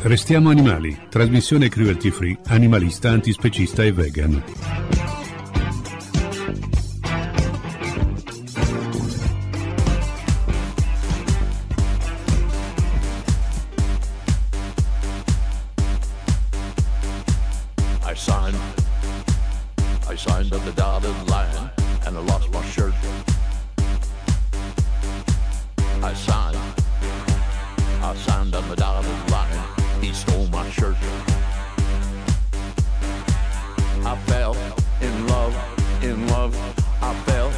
Restiamo animali, trasmissione cruelty free, animalista, antispecista e vegan. I signed on the dotted line and I lost my shirt. I signed on the dotted line. He stole my shirt. I fell in love, I fell.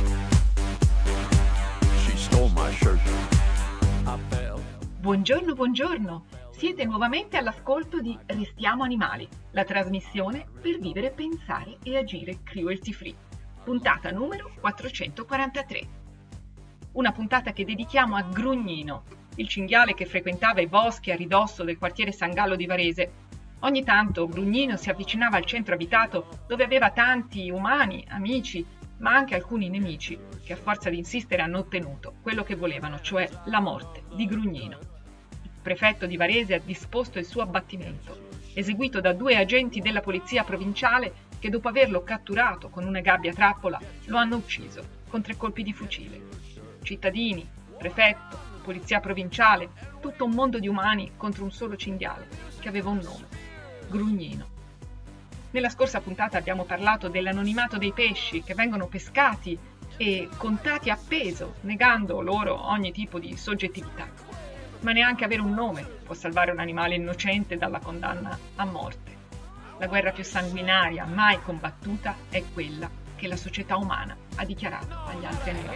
She stole my shirt. I fell. Buongiorno, buongiorno. Siete nuovamente all'ascolto di Restiamo Animali, la trasmissione per vivere, pensare e agire cruelty free. Puntata numero 443. Una puntata che dedichiamo a Grugnino, il cinghiale che frequentava i boschi a ridosso del quartiere San Gallo di Varese. Ogni tanto Grugnino si avvicinava al centro abitato dove aveva tanti umani, amici, ma anche alcuni nemici che a forza di insistere hanno ottenuto quello che volevano, cioè la morte di Grugnino. Il prefetto di Varese ha disposto il suo abbattimento, eseguito da 2 agenti della polizia provinciale che dopo averlo catturato con una gabbia trappola lo hanno ucciso con 3 colpi di fucile. Cittadini, prefetto, polizia provinciale, tutto un mondo di umani contro un solo cinghiale che aveva un nome, Grugnino. Nella scorsa puntata abbiamo parlato dell'anonimato dei pesci che vengono pescati e contati a peso, negando loro ogni tipo di soggettività. Ma neanche avere un nome può salvare un animale innocente dalla condanna a morte. La guerra più sanguinaria mai combattuta è quella che la società umana ha dichiarato agli altri animali.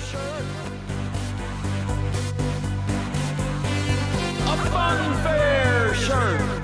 A funfair shirt.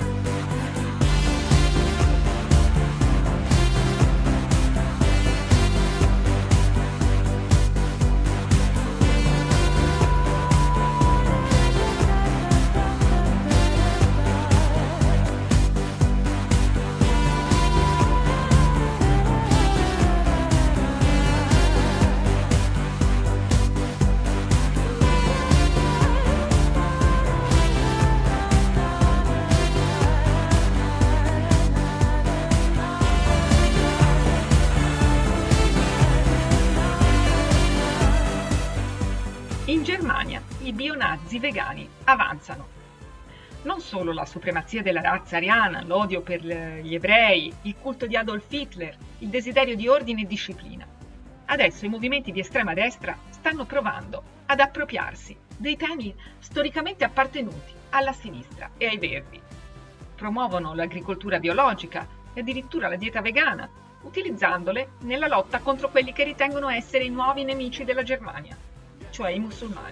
In Germania i bionazi vegani avanzano. Non solo la supremazia della razza ariana, l'odio per gli ebrei, il culto di Adolf Hitler, il desiderio di ordine e disciplina. Adesso i movimenti di estrema destra stanno provando ad appropriarsi dei temi storicamente appartenuti alla sinistra e ai verdi. Promuovono l'agricoltura biologica e addirittura la dieta vegana, utilizzandole nella lotta contro quelli che ritengono essere i nuovi nemici della Germania, cioè i musulmani.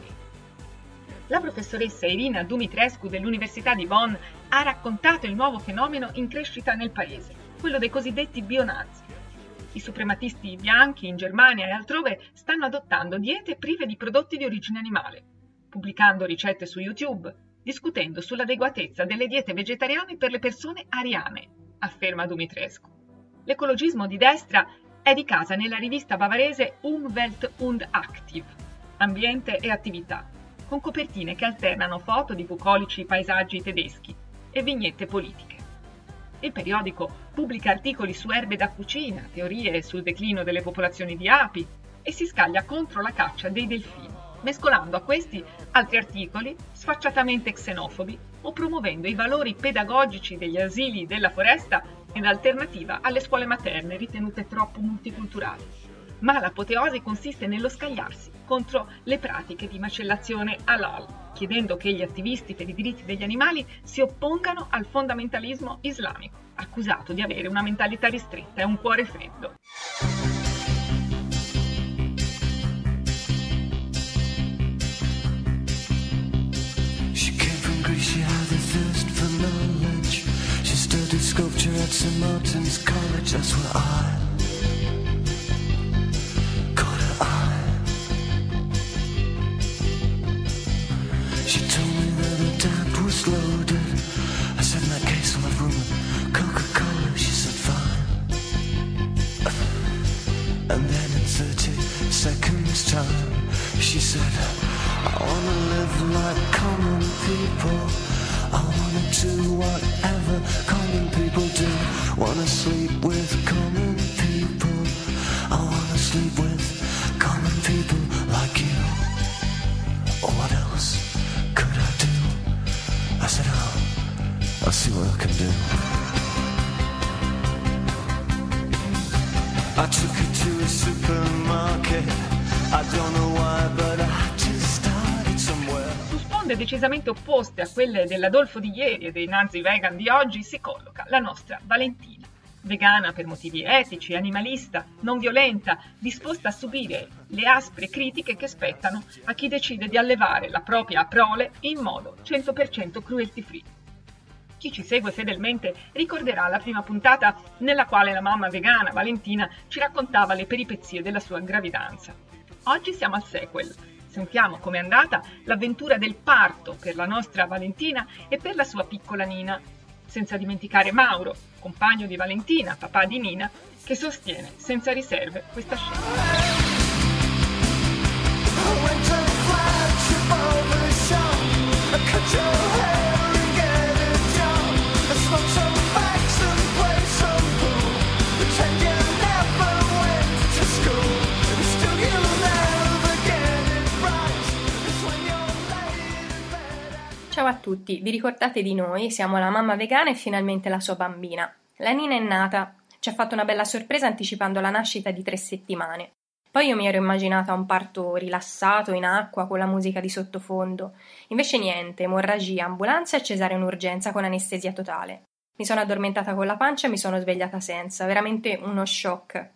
La professoressa Irina Dumitrescu dell'Università di Bonn ha raccontato il nuovo fenomeno in crescita nel paese, quello dei cosiddetti bionazi. I suprematisti bianchi in Germania e altrove stanno adottando diete prive di prodotti di origine animale, pubblicando ricette su YouTube, discutendo sull'adeguatezza delle diete vegetariane per le persone ariane, afferma Dumitrescu. L'ecologismo di destra è di casa nella rivista bavarese Umwelt und Aktiv, Ambiente e Attività, con copertine che alternano foto di bucolici paesaggi tedeschi e vignette politiche. Il periodico pubblica articoli su erbe da cucina, teorie sul declino delle popolazioni di api e si scaglia contro la caccia dei delfini, mescolando a questi altri articoli sfacciatamente xenofobi o promuovendo i valori pedagogici degli asili della foresta in alternativa alle scuole materne ritenute troppo multiculturali. Ma l'apoteosi consiste nello scagliarsi contro le pratiche di macellazione halal, chiedendo che gli attivisti per i diritti degli animali si oppongano al fondamentalismo islamico, accusato di avere una mentalità ristretta e un cuore freddo. She came from Greece, she had a thirst for knowledge. She studied sculpture at St. Martin's College, that's where I caught her eye. She told me that her dad was loaded. I said, in that case I'll have rum and Coca-Cola. She said, fine. And then in 30 seconds time she said, I wanna live like common people. I wanna do whatever common people do. Wanna sleep with common people. I wanna sleep with common people like you. What else could I do? I said, I'll see what I can do. I took her to a supermarket. I don't know why, but I just started somewhere. Su sponde decisamente opposte a quelle dell'Adolfo di ieri e dei nazi vegan di oggi si colloca la nostra Valentina. Vegana per motivi etici, animalista, non violenta, disposta a subire le aspre critiche che spettano a chi decide di allevare la propria prole in modo 100% cruelty free. Chi ci segue fedelmente ricorderà la prima puntata nella quale la mamma vegana Valentina ci raccontava le peripezie della sua gravidanza. Oggi siamo al sequel. Sentiamo com'è andata l'avventura del parto per la nostra Valentina e per la sua piccola Nina. Senza dimenticare Mauro, compagno di Valentina, papà di Nina, che sostiene senza riserve questa scelta. Ciao a tutti, vi ricordate di noi? Siamo la mamma vegana e finalmente la sua bambina. La Nina è nata, ci ha fatto una bella sorpresa anticipando la nascita di 3 settimane. Poi io mi ero immaginata un parto rilassato, in acqua, con la musica di sottofondo. Invece niente, emorragia, ambulanza e cesareo in urgenza con anestesia totale. Mi sono addormentata con la pancia e mi sono svegliata senza, veramente uno shock.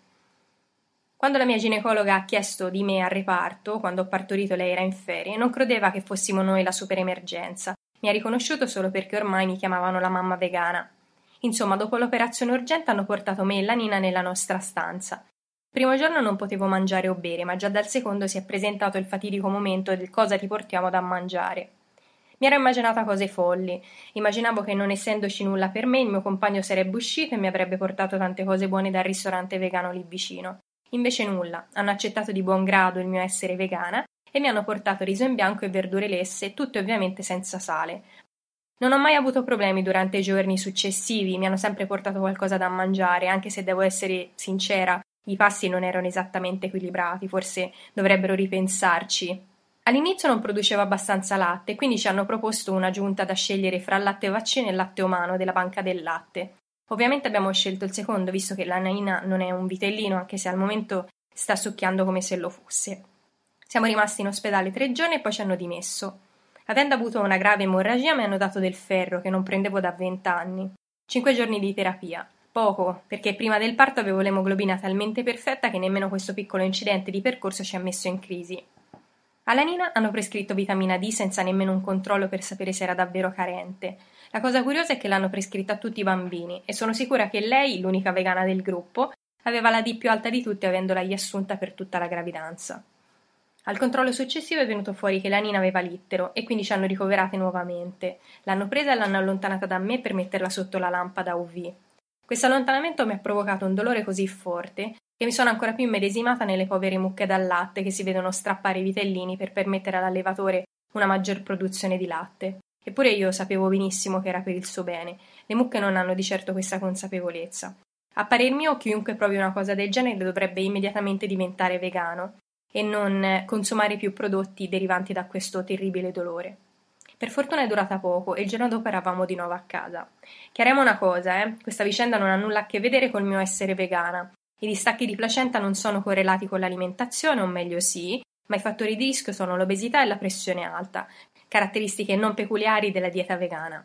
Quando la mia ginecologa ha chiesto di me al reparto, quando ho partorito lei era in ferie, non credeva che fossimo noi la super emergenza. Mi ha riconosciuto solo perché ormai mi chiamavano la mamma vegana. Insomma, dopo l'operazione urgente hanno portato me e la Nina nella nostra stanza. Il primo giorno non potevo mangiare o bere, ma già dal secondo si è presentato il fatidico momento del cosa ti portiamo da mangiare. Mi ero immaginata cose folli. Immaginavo che non essendoci nulla per me, il mio compagno sarebbe uscito e mi avrebbe portato tante cose buone dal ristorante vegano lì vicino. Invece nulla, hanno accettato di buon grado il mio essere vegana e mi hanno portato riso in bianco e verdure lesse, tutte ovviamente senza sale. Non ho mai avuto problemi durante i giorni successivi, mi hanno sempre portato qualcosa da mangiare, anche se devo essere sincera, i pasti non erano esattamente equilibrati, forse dovrebbero ripensarci. All'inizio non producevo abbastanza latte, quindi ci hanno proposto un'aggiunta da scegliere fra latte vaccino e latte umano della banca del latte. Ovviamente abbiamo scelto il secondo, visto che la Nina non è un vitellino, anche se al momento sta succhiando come se lo fosse. Siamo rimasti in ospedale 3 giorni e poi ci hanno dimesso. Avendo avuto una grave emorragia mi hanno dato del ferro, che non prendevo da 20 anni. 5 giorni di terapia. Poco, perché prima del parto avevo l'emoglobina talmente perfetta che nemmeno questo piccolo incidente di percorso ci ha messo in crisi. Alla Nina hanno prescritto vitamina D senza nemmeno un controllo per sapere se era davvero carente. La cosa curiosa è che l'hanno prescritta a tutti i bambini e sono sicura che lei, l'unica vegana del gruppo, aveva la D più alta di tutti avendola assunta per tutta la gravidanza. Al controllo successivo è venuto fuori che la Nina aveva l'ittero e quindi ci hanno ricoverate nuovamente. L'hanno presa e l'hanno allontanata da me per metterla sotto la lampada UV. Questo allontanamento mi ha provocato un dolore così forte che mi sono ancora più immedesimata nelle povere mucche dal latte che si vedono strappare i vitellini per permettere all'allevatore una maggior produzione di latte. Eppure io sapevo benissimo che era per il suo bene. Le mucche non hanno di certo questa consapevolezza. A parer mio, chiunque provi una cosa del genere dovrebbe immediatamente diventare vegano e non consumare più prodotti derivanti da questo terribile dolore. Per fortuna è durata poco e il giorno dopo eravamo di nuovo a casa. Chiariamo una cosa, questa vicenda non ha nulla a che vedere col mio essere vegana. I distacchi di placenta non sono correlati con l'alimentazione, o meglio sì, ma i fattori di rischio sono l'obesità e la pressione alta, caratteristiche non peculiari della dieta vegana.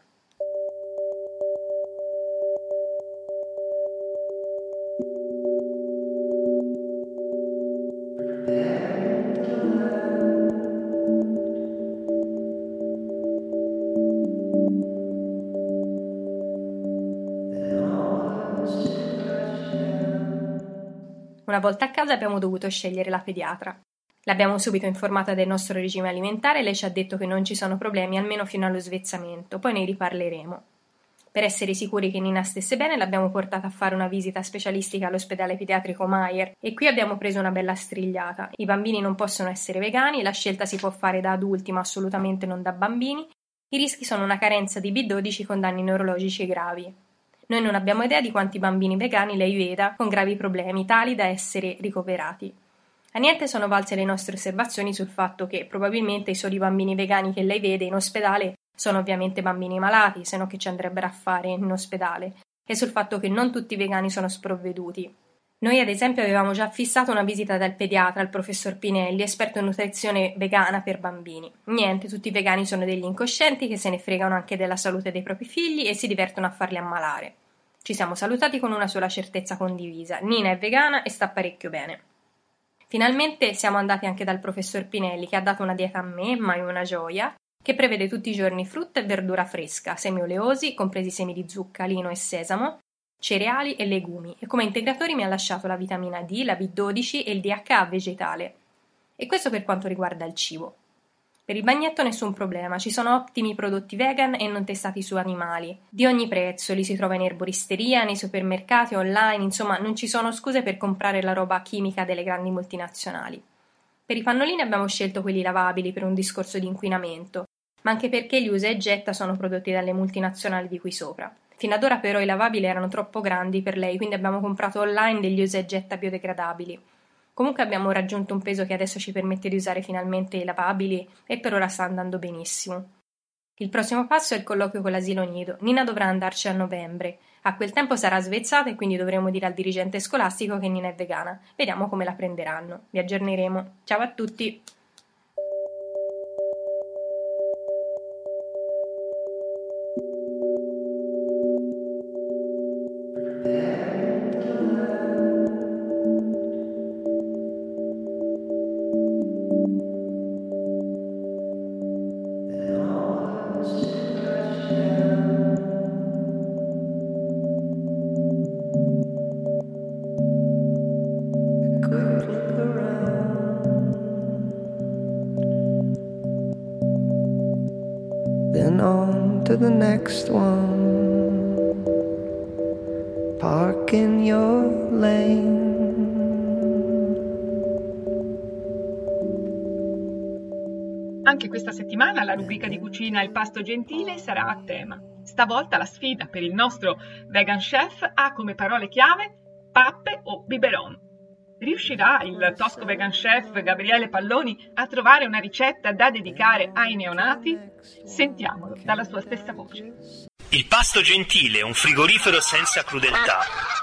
Una volta a casa abbiamo dovuto scegliere la pediatra. L'abbiamo subito informata del nostro regime alimentare e lei ci ha detto che non ci sono problemi almeno fino allo svezzamento, poi ne riparleremo. Per essere sicuri che Nina stesse bene l'abbiamo portata a fare una visita specialistica all'ospedale pediatrico Mayer e qui abbiamo preso una bella strigliata. I bambini non possono essere vegani, la scelta si può fare da adulti ma assolutamente non da bambini I rischi sono una carenza di B12 con danni neurologici gravi. Noi non abbiamo idea di quanti bambini vegani lei veda con gravi problemi tali da essere ricoverati. A niente sono valse le nostre osservazioni sul fatto che probabilmente i soli bambini vegani che lei vede in ospedale sono ovviamente bambini malati, se no che ci andrebbero a fare in ospedale, e sul fatto che non tutti i vegani sono sprovveduti. Noi ad esempio avevamo già fissato una visita dal pediatra, il professor Pinelli, esperto in nutrizione vegana per bambini. Niente, tutti i vegani sono degli incoscienti che se ne fregano anche della salute dei propri figli e si divertono a farli ammalare. Ci siamo salutati con una sola certezza condivisa: Nina è vegana e sta parecchio bene. Finalmente siamo andati anche dal professor Pinelli, che ha dato una dieta a me, mai una gioia, che prevede tutti i giorni frutta e verdura fresca, semi oleosi, compresi semi di zucca, lino e sesamo, cereali e legumi, e come integratori mi ha lasciato la vitamina D, la B12 e il DHA vegetale. E questo per quanto riguarda il cibo. Per il bagnetto nessun problema, ci sono ottimi prodotti vegan e non testati su animali, di ogni prezzo, li si trova in erboristeria, nei supermercati, online, insomma non ci sono scuse per comprare la roba chimica delle grandi multinazionali. Per i pannolini abbiamo scelto quelli lavabili per un discorso di inquinamento, ma anche perché gli usa e getta sono prodotti dalle multinazionali di qui sopra. Fino ad ora però i lavabili erano troppo grandi per lei, quindi abbiamo comprato online degli usa e getta biodegradabili. Comunque abbiamo raggiunto un peso che adesso ci permette di usare finalmente i lavabili e per ora sta andando benissimo. Il prossimo passo è il colloquio con l'asilo nido. Nina dovrà andarci a novembre. A quel tempo sarà svezzata e quindi dovremo dire al dirigente scolastico che Nina è vegana. Vediamo come la prenderanno. Vi aggiorneremo. Ciao a tutti! Then on to the next one. Park in your lane. Anche questa settimana la rubrica di cucina Il pasto gentile sarà a tema. Stavolta la sfida per il nostro vegan chef ha come parole chiave pappe o biberon. Riuscirà il tosco vegan chef Gabriele Palloni a trovare una ricetta da dedicare ai neonati? Sentiamolo dalla sua stessa voce. Il pasto gentile, un frigorifero senza crudeltà.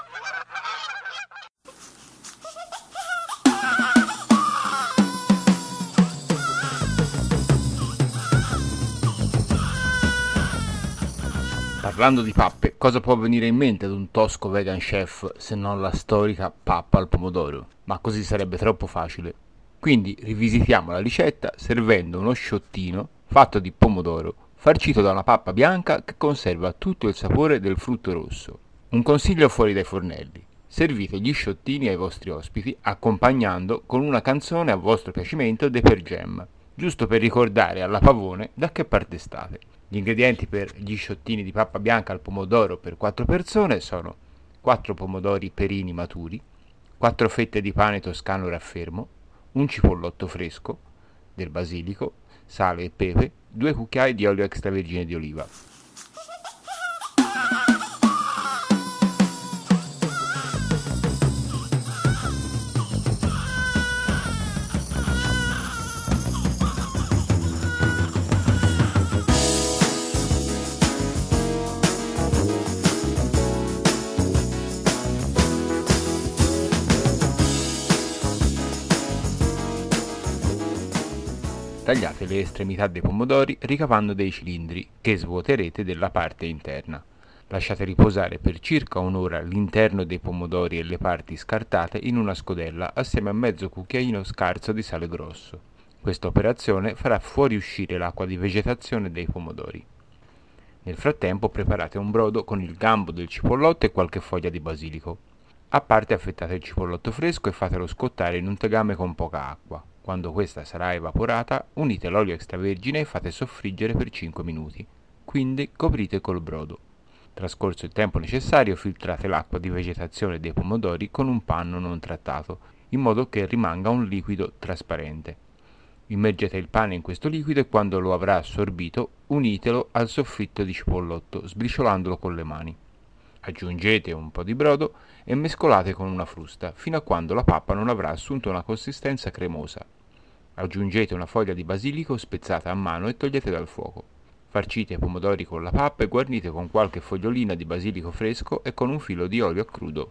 Parlando di pappe, cosa può venire in mente ad un tosco vegan chef se non la storica pappa al pomodoro? Ma così sarebbe troppo facile. Quindi rivisitiamo la ricetta servendo uno sciottino fatto di pomodoro farcito da una pappa bianca che conserva tutto il sapore del frutto rosso. Un consiglio fuori dai fornelli: servite gli sciottini ai vostri ospiti accompagnando con una canzone a vostro piacimento dei Per Jam, giusto per ricordare alla pavone da che parte state. Gli ingredienti per gli sciottini di pappa bianca al pomodoro per 4 persone sono 4 pomodori perini maturi, 4 fette di pane toscano raffermo, un cipollotto fresco, del basilico, sale e pepe, 2 cucchiai di olio extravergine di oliva. Tagliate le estremità dei pomodori ricavando dei cilindri che svuoterete della parte interna. Lasciate riposare per circa un'ora l'interno dei pomodori e le parti scartate in una scodella assieme a mezzo cucchiaino scarso di sale grosso. Questa operazione farà fuoriuscire l'acqua di vegetazione dei pomodori. Nel frattempo preparate un brodo con il gambo del cipollotto e qualche foglia di basilico. A parte affettate il cipollotto fresco e fatelo scottare in un tegame con poca acqua. Quando questa sarà evaporata, unite l'olio extravergine e fate soffriggere per 5 minuti. Quindi coprite col brodo. Trascorso il tempo necessario, filtrate l'acqua di vegetazione dei pomodori con un panno non trattato, in modo che rimanga un liquido trasparente. Immergete il pane in questo liquido e quando lo avrà assorbito unitelo al soffritto di cipollotto sbriciolandolo con le mani. Aggiungete un po' di brodo e mescolate con una frusta fino a quando la pappa non avrà assunto una consistenza cremosa. Aggiungete una foglia di basilico spezzata a mano e togliete dal fuoco. Farcite i pomodori con la pappa e guarnite con qualche fogliolina di basilico fresco e con un filo di olio a crudo.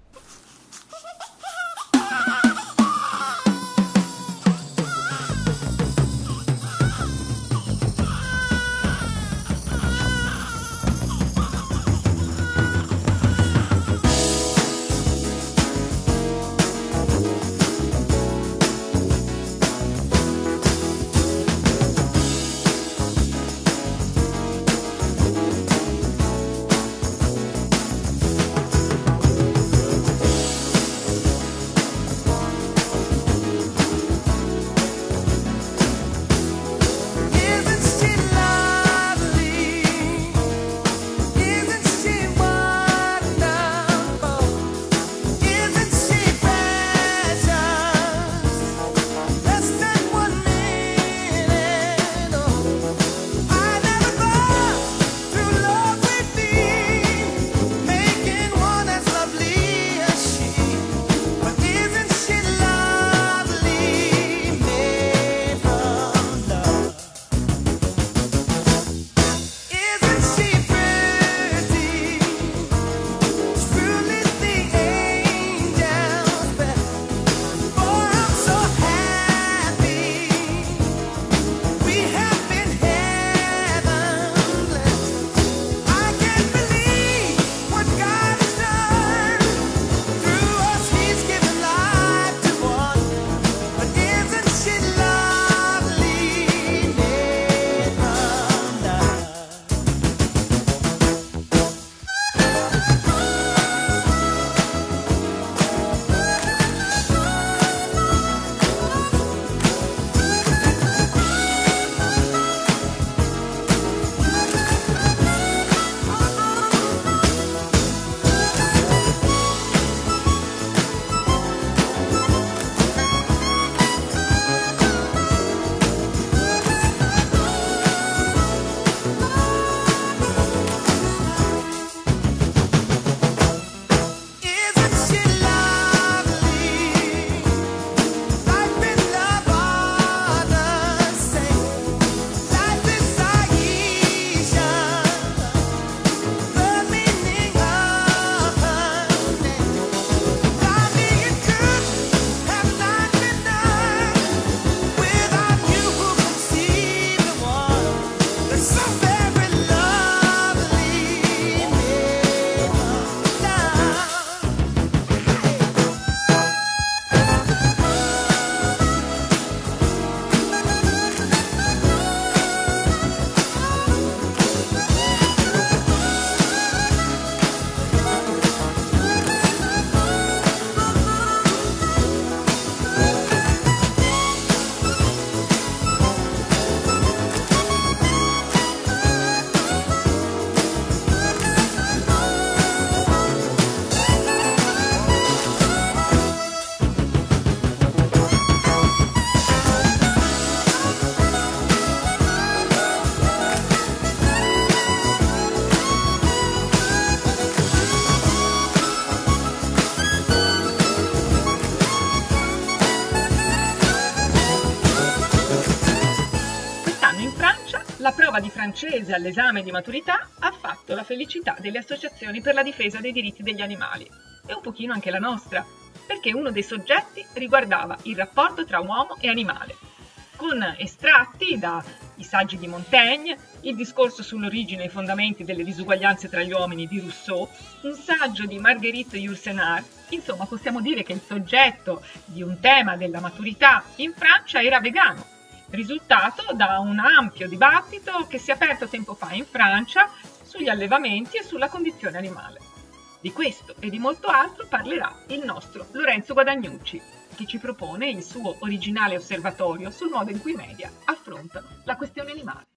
La prova di francese all'esame di maturità ha fatto la felicità delle associazioni per la difesa dei diritti degli animali e un pochino anche la nostra, perché uno dei soggetti riguardava il rapporto tra uomo e animale, con estratti da I saggi di Montaigne, il discorso sull'origine e i fondamenti delle disuguaglianze tra gli uomini di Rousseau, un saggio di Marguerite Yourcenar. Insomma, possiamo dire che il soggetto di un tema della maturità in Francia era vegano, risultato da un ampio dibattito che si è aperto tempo fa in Francia sugli allevamenti e sulla condizione animale. Di questo e di molto altro parlerà il nostro Lorenzo Guadagnucci, che ci propone il suo originale osservatorio sul modo in cui i media affrontano la questione animale.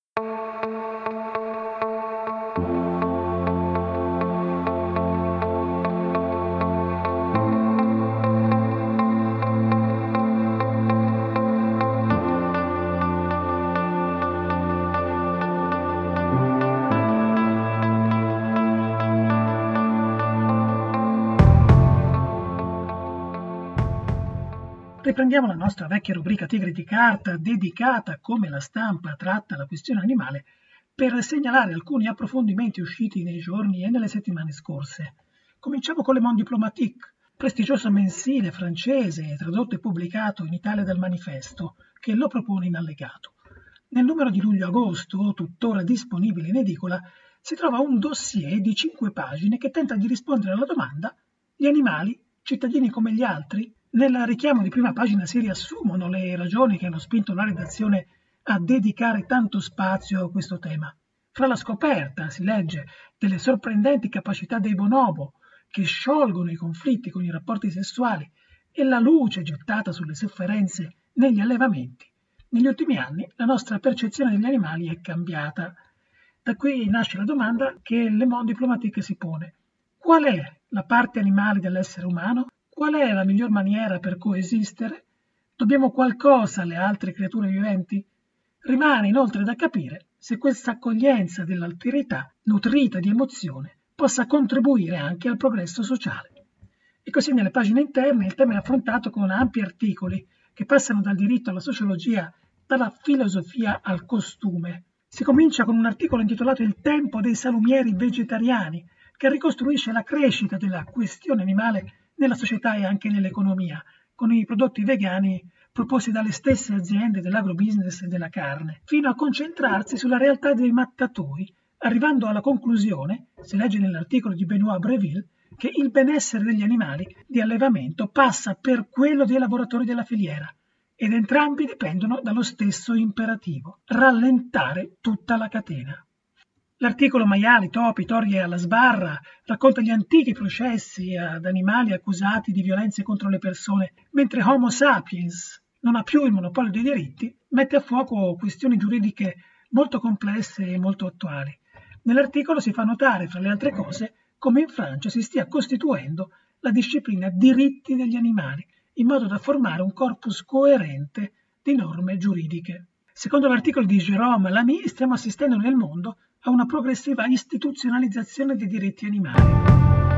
Riprendiamo la nostra vecchia rubrica Tigri di carta, dedicata a come la stampa tratta la questione animale, per segnalare alcuni approfondimenti usciti nei giorni e nelle settimane scorse. Cominciamo con Le Monde Diplomatique, prestigioso mensile francese tradotto e pubblicato in Italia dal Manifesto, che lo propone in allegato. Nel numero di luglio-agosto, tuttora disponibile in edicola, si trova un dossier di 5 pagine che tenta di rispondere alla domanda: gli animali, cittadini come gli altri? Nel richiamo di prima pagina si riassumono le ragioni che hanno spinto la redazione a dedicare tanto spazio a questo tema. Fra la scoperta, si legge, delle sorprendenti capacità dei bonobo che sciolgono i conflitti con i rapporti sessuali e la luce gettata sulle sofferenze negli allevamenti, negli ultimi anni la nostra percezione degli animali è cambiata. Da qui nasce la domanda che Le Monde Diplomatique si pone: qual è la parte animale dell'essere umano? Qual è la miglior maniera per coesistere? Dobbiamo qualcosa alle altre creature viventi? Rimane inoltre da capire se questa accoglienza dell'alterità, nutrita di emozione, possa contribuire anche al progresso sociale. E così nelle pagine interne il tema è affrontato con ampi articoli che passano dal diritto alla sociologia, dalla filosofia al costume. Si comincia con un articolo intitolato Il tempo dei salumieri vegetariani, che ricostruisce la crescita della questione animale nella società e anche nell'economia, con i prodotti vegani proposti dalle stesse aziende dell'agrobusiness e della carne, fino a concentrarsi sulla realtà dei mattatori, arrivando alla conclusione, si legge nell'articolo di Benoît Breville, che il benessere degli animali di allevamento passa per quello dei lavoratori della filiera, ed entrambi dipendono dallo stesso imperativo: rallentare tutta la catena. L'articolo Maiali, topi, tori alla sbarra racconta gli antichi processi ad animali accusati di violenze contro le persone, mentre Homo sapiens non ha più il monopolio dei diritti, mette a fuoco questioni giuridiche molto complesse e molto attuali. Nell'articolo si fa notare, fra le altre cose, come in Francia si stia costituendo la disciplina diritti degli animali, in modo da formare un corpus coerente di norme giuridiche. Secondo l'articolo di Jérôme Lamy, stiamo assistendo nel mondo a una progressiva istituzionalizzazione dei diritti animali.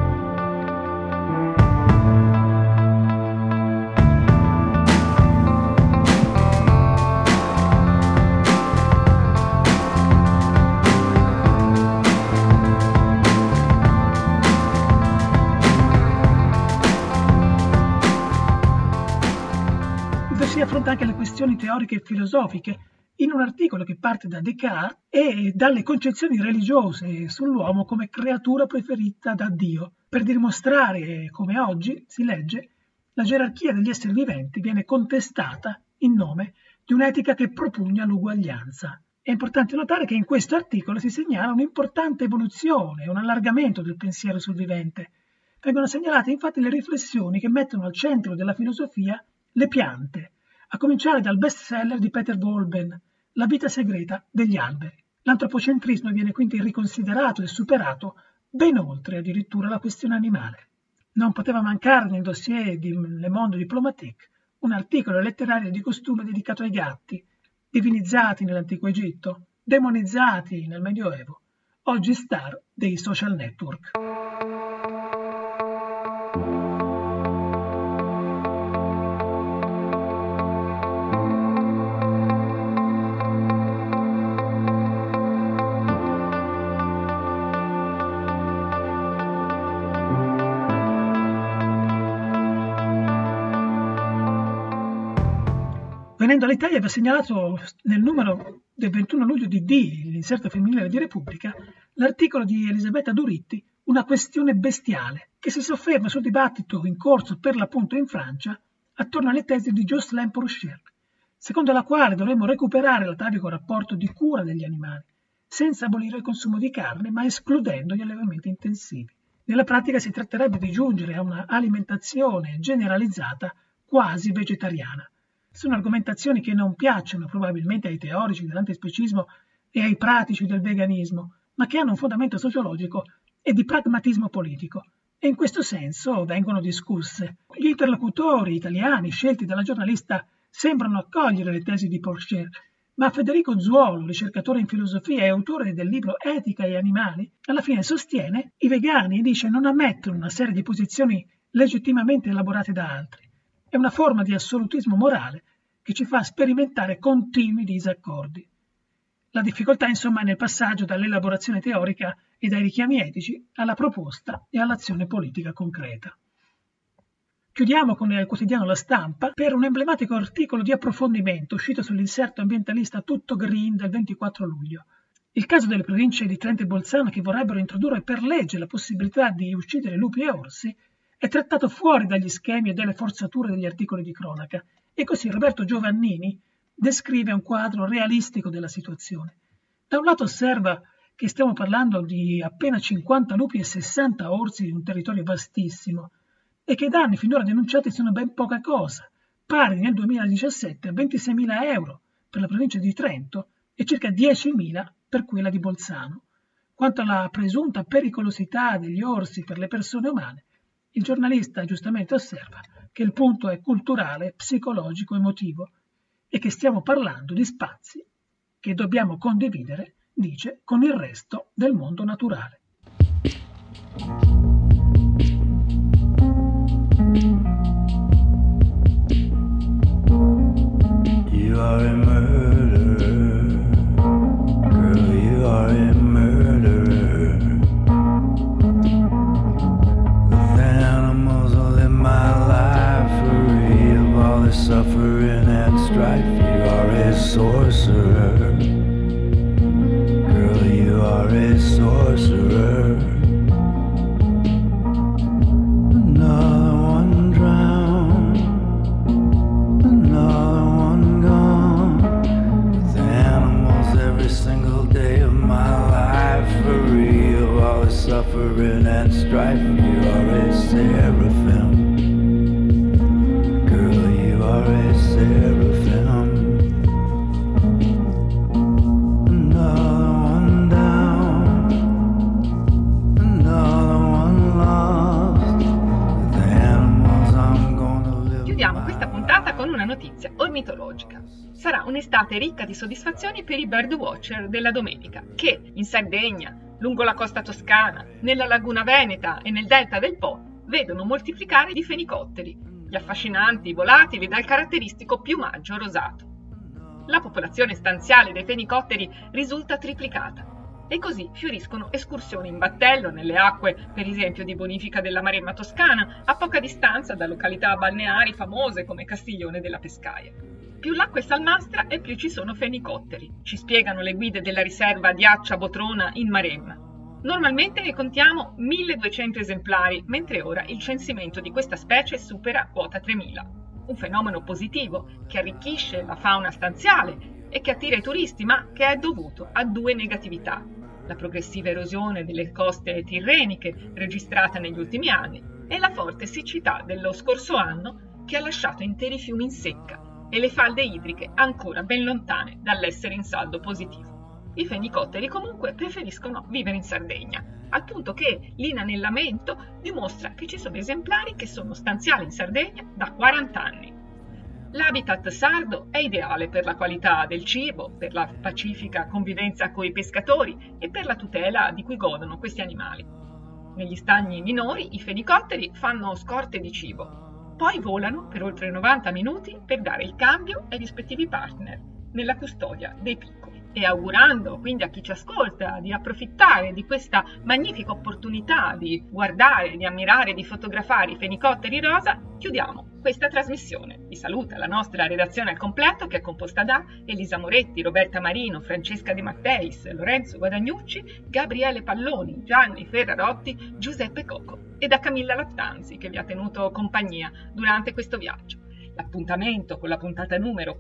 Si affronta anche le questioni teoriche e filosofiche in un articolo che parte da Descartes e dalle concezioni religiose sull'uomo come creatura preferita da Dio, per dimostrare come oggi, si legge, la gerarchia degli esseri viventi viene contestata in nome di un'etica che propugna l'uguaglianza. È importante notare che in questo articolo si segnala un'importante evoluzione, un allargamento del pensiero sul vivente. Vengono segnalate infatti le riflessioni che mettono al centro della filosofia le piante, a cominciare dal bestseller di Peter Wohlleben, La vita segreta degli alberi. L'antropocentrismo viene quindi riconsiderato e superato ben oltre addirittura la questione animale. Non poteva mancare nel dossier di Le Monde Diplomatique un articolo letterario di costume dedicato ai gatti, divinizzati nell'antico Egitto, demonizzati nel Medioevo, oggi star dei social network. Venendo all'Italia, va segnalato nel numero del 21 luglio di l'inserto femminile di Repubblica, l'articolo di Elisabetta Duritti, Una questione bestiale, che si sofferma sul dibattito in corso per l'appunto in Francia attorno alle tesi di Jocelyn Pourchère, secondo la quale dovremmo recuperare l'atavico rapporto di cura degli animali, senza abolire il consumo di carne, ma escludendo gli allevamenti intensivi. Nella pratica si tratterebbe di giungere a una alimentazione generalizzata quasi vegetariana. Sono argomentazioni che non piacciono probabilmente ai teorici dell'antispecismo e ai pratici del veganismo, ma che hanno un fondamento sociologico e di pragmatismo politico, e in questo senso vengono discusse. Gli interlocutori italiani scelti dalla giornalista sembrano accogliere le tesi di Pourchère, ma Federico Zuolo, ricercatore in filosofia e autore del libro Etica e animali, alla fine sostiene i vegani, dice, non ammettono una serie di posizioni legittimamente elaborate da altri. È una forma di assolutismo morale che ci fa sperimentare continui disaccordi. La difficoltà, insomma, è nel passaggio dall'elaborazione teorica e dai richiami etici alla proposta e all'azione politica concreta. Chiudiamo con il quotidiano La Stampa per un emblematico articolo di approfondimento uscito sull'inserto ambientalista Tutto Green del 24 luglio. Il caso delle province di Trento e Bolzano che vorrebbero introdurre per legge la possibilità di uccidere lupi e orsi è trattato fuori dagli schemi e dalle forzature degli articoli di cronaca, e così Roberto Giovannini descrive un quadro realistico della situazione. Da un lato osserva che stiamo parlando di appena 50 lupi e 60 orsi di un territorio vastissimo e che i danni finora denunciati sono ben poca cosa, pari nel 2017 a 26.000 euro per la provincia di Trento e circa 10.000 per quella di Bolzano. Quanto alla presunta pericolosità degli orsi per le persone umane, il giornalista giustamente osserva che il punto è culturale, psicologico, emotivo e che stiamo parlando di spazi che dobbiamo condividere, dice, con il resto del mondo naturale. You are a murderer, girl, you are a murderer. With animals all in my life, free of all the suffering and strife. You are a sorcerer, girl, you are a sorcerer. Another one drowned, another one gone. With animals every single day of my life, free of all the suffering and strife. You are a seraphim, girl, you are a seraphim. Another one down, another one lost. With animals I'm gonna live. Chiudiamo questa puntata con una notizia ornitologica. Sarà un'estate ricca di soddisfazioni per i birdwatcher della domenica, che in Sardegna, lungo la costa toscana, nella laguna veneta e nel delta del Po vedono moltiplicare i fenicotteri, gli affascinanti volatili dal caratteristico piumaggio rosato. La popolazione stanziale dei fenicotteri risulta triplicata e così fioriscono escursioni in battello nelle acque, per esempio di bonifica della Maremma toscana, a poca distanza da località balneari famose come Castiglione della Pescaia. Più l'acqua è salmastra e più ci sono fenicotteri, ci spiegano le guide della riserva di Accia Botrona in Maremma. Normalmente ne contiamo 1200 esemplari, mentre ora il censimento di questa specie supera quota 3000. Un fenomeno positivo che arricchisce la fauna stanziale e che attira i turisti, ma che è dovuto a due negatività: la progressiva erosione delle coste tirreniche registrata negli ultimi anni e la forte siccità dello scorso anno che ha lasciato interi fiumi in secca e le falde idriche ancora ben lontane dall'essere in saldo positivo. I fenicotteri comunque preferiscono vivere in Sardegna, al punto che l'inanellamento dimostra che ci sono esemplari che sono stanziali in Sardegna da 40 anni. L'habitat sardo è ideale per la qualità del cibo, per la pacifica convivenza coi pescatori e per la tutela di cui godono questi animali. Negli stagni minori i fenicotteri fanno scorte di cibo, poi volano per oltre 90 minuti per dare il cambio ai rispettivi partner nella custodia dei piccoli. E augurando quindi a chi ci ascolta di approfittare di questa magnifica opportunità di guardare, di ammirare, di fotografare i fenicotteri rosa, chiudiamo questa trasmissione. Vi saluta la nostra redazione al completo, che è composta da Elisa Moretti, Roberta Marino, Francesca De Matteis, Lorenzo Guadagnucci, Gabriele Palloni, Gianni Ferrarotti, Giuseppe Coco e da Camilla Lattanzi, che vi ha tenuto compagnia durante questo viaggio. L'appuntamento con la puntata numero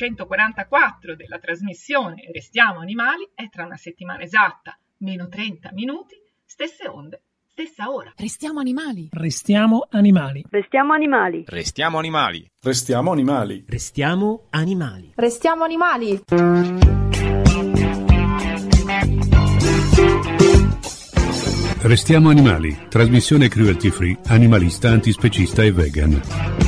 444 della trasmissione Restiamo Animali è tra una settimana esatta, meno 30 minuti, stesse onde, stessa ora. Restiamo animali. Restiamo animali. Restiamo animali. Restiamo animali. Restiamo animali. Restiamo animali. Restiamo animali. Restiamo animali, trasmissione cruelty free, animalista, antispecista e vegan.